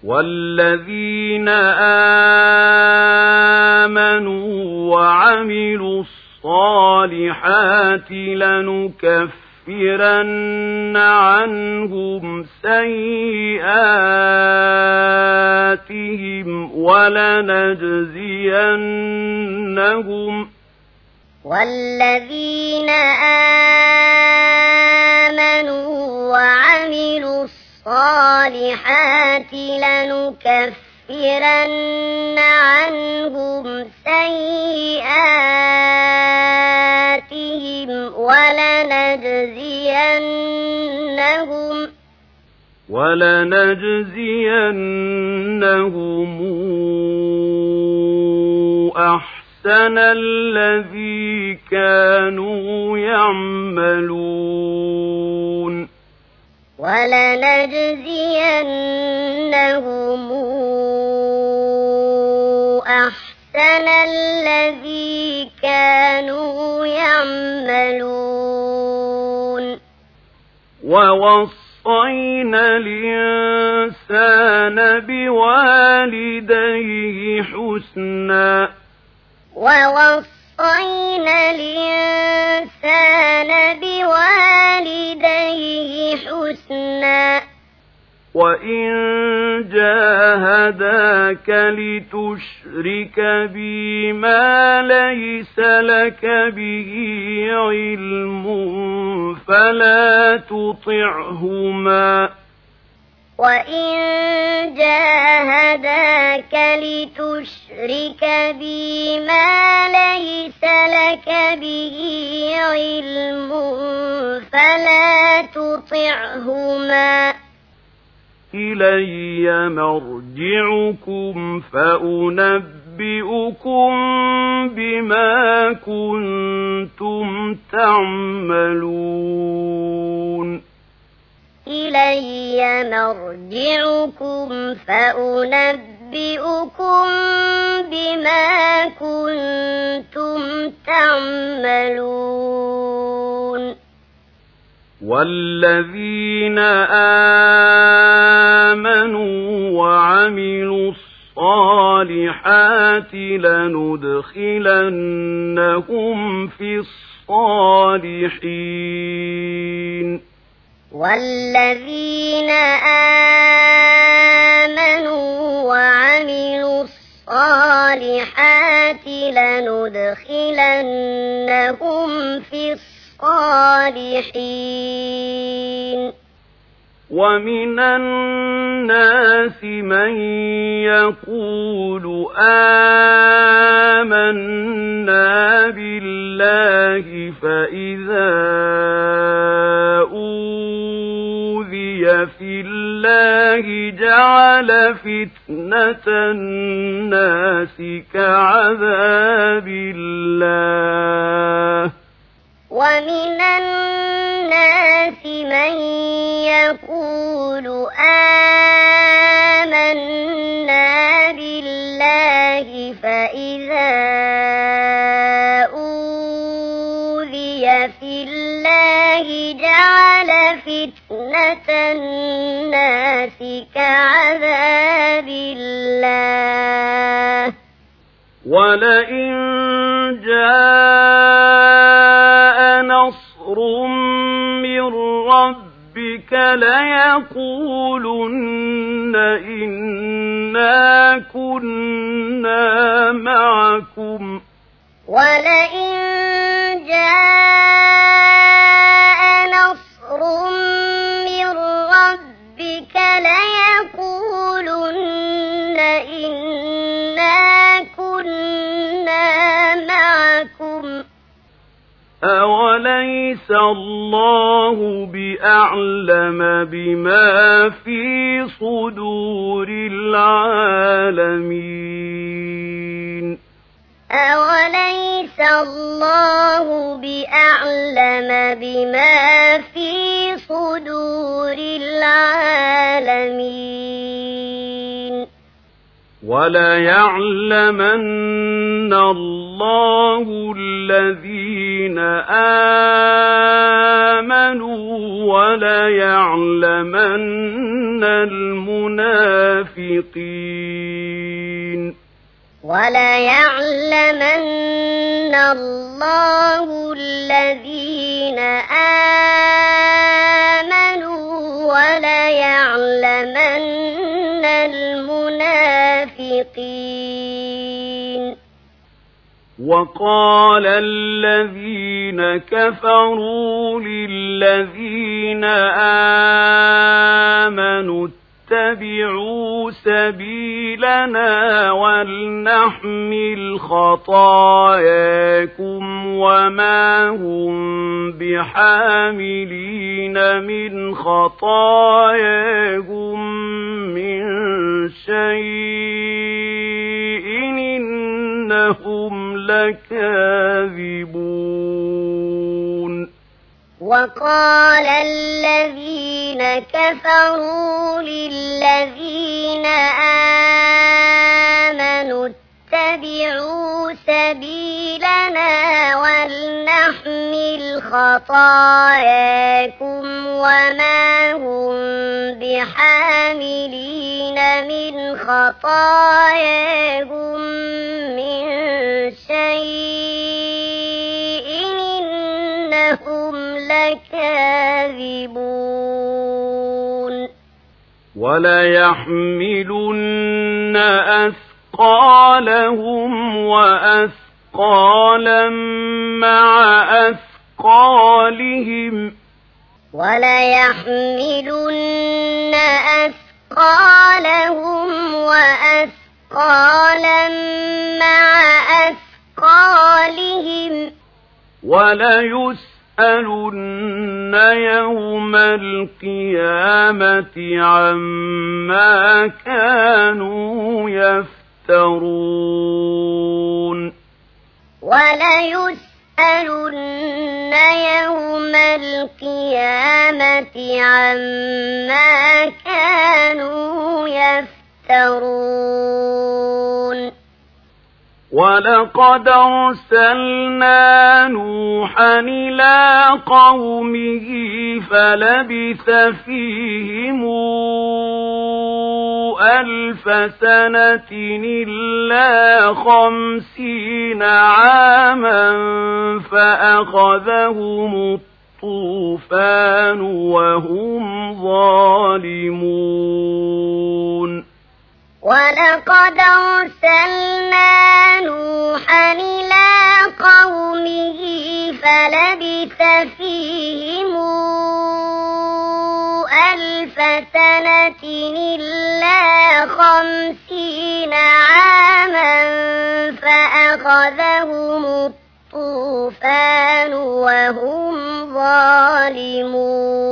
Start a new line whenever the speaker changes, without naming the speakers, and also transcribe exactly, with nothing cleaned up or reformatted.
والذين آمنوا وعملوا الصالحات لنكفرن عنهم سيئاتهم ولنجزينهم
والذين آمنوا وعملوا الصالحات لنكفرن عنهم سيئاتهم ولنجزينهم
ولنجزينهم أحسن الذي كانوا يعملون
ولنجزينهم أحسن الذي كانوا يعملون
ووصينا الإنسان بوالديه حسنا
ووصينا الإنسان بوالديه حسنا
وإن جاهداك لتشرك بي ما ليس لك به علم فلا تطعهما
وإن جاهداك لتشرك بي ما ليس لك به علم فلا تطعهما
إلي مرجعكم فأنبئكم بما كنتم تعملون
إلي مرجعكم فأنبئكم بما كنتم تعملون
والذين آمنوا وعملوا الصالحات لندخلنهم في الصالحين
والذين آمنوا وعملوا الصالحات لندخلنهم في الصالحين
ومن الناس من يقول آمنا بالله فإذا أوذي في الله جعل فتنة الناس كعذاب الله
ومن الناس من يقول آمنا بالله فإذا أوذي في الله جعل فتنة الناس كعذاب الله
ولئن جاء نصر من ربك ليقولن إنا كنا معكم
ولئن جاء نصر من ربك ليقولن إنا كنا معكم
أوليس الله بأعلم بما في صدور العالمين
أوليس الله بأعلم بما في صدور العالمين
وَلَيَعْلَمَنَّ اللَّهُ الَّذِينَ آمَنُوا وَلَيَعْلَمَنَّ الْمُنَافِقِينَ
وَلَيَعْلَمَنَّ اللَّهُ الَّذِينَ آمَنُوا وَلَيَعْلَمَنَّ الْمُنَافِقِينَ
وَقَالَ الَّذِينَ كَفَرُوا لِلَّذِينَ آمَنُوا اتَّبِعُوا سَبِيلَنَا وَلْنَحْمِلْ خَطَايَاكُمْ وَمَا هُمْ بِحَامِلِينَ مِنْ خَطَايَاهُمْ مِنْ شَيْءٍ إِنَّهُمْ لَكَاذِبُونَ
وَقَالَ الَّذِينَ كَفَرُوا لِلَّذِينَ آمَنُوا اتَّبِعُوا سَبِيلَنَا وَلْنَحْمِلْ خَطَايَاكُمْ وَمَا هُمْ بِحَامِلِينَ مِنْ خَطَايَاهُمْ مِنْ شَيْءٍ إِنَّهُمْ لَكَاذِبُونَ
وَلَيَحْمِلُنَّ أَثْقَالَهُمْ وَأَثْقَالًا مَّعَ أَثْقَالِهِمْ
وَلَيَحْمِلُنَّ أَثْقَالَهُمْ وَأَثْقَالًا مَّعَ أَثْقَالِهِمْ
وَلَيُسْأَلُنَّ يَوْمَ الْقِيَامَةِ عَمَّا كَانُوا يَفْتَرُونَ
وَلَيُسْأَلُنَّ يَوْمَ الْقِيَامَةِ عَمَّا كَانُوا يَفْتَرُونَ
وَلَقَدْ أَرْسَلْنَا نُوحًا إِلَىٰ قَوْمِهِ فَلَبِثَ فِيهِمْ أَلْفَ سَنَةٍ إِلَّا خَمْسِينَ عَامًا فَأَخَذَهُمُ الطُّوفَانُ وَهُمْ ظَالِمُونَ
وَلَقَدْ أَرْسَلْنَا نُوحًا إِلَىٰ قَوْمِهِ فَلَبِثَ فِيهِمْ أَلْفَ سَنَةٍ إِلَّا خَمْسِينَ عَامًا فَأَخَذَهُمُ الطُّوفَانُ وَهُمْ ظَالِمُونَ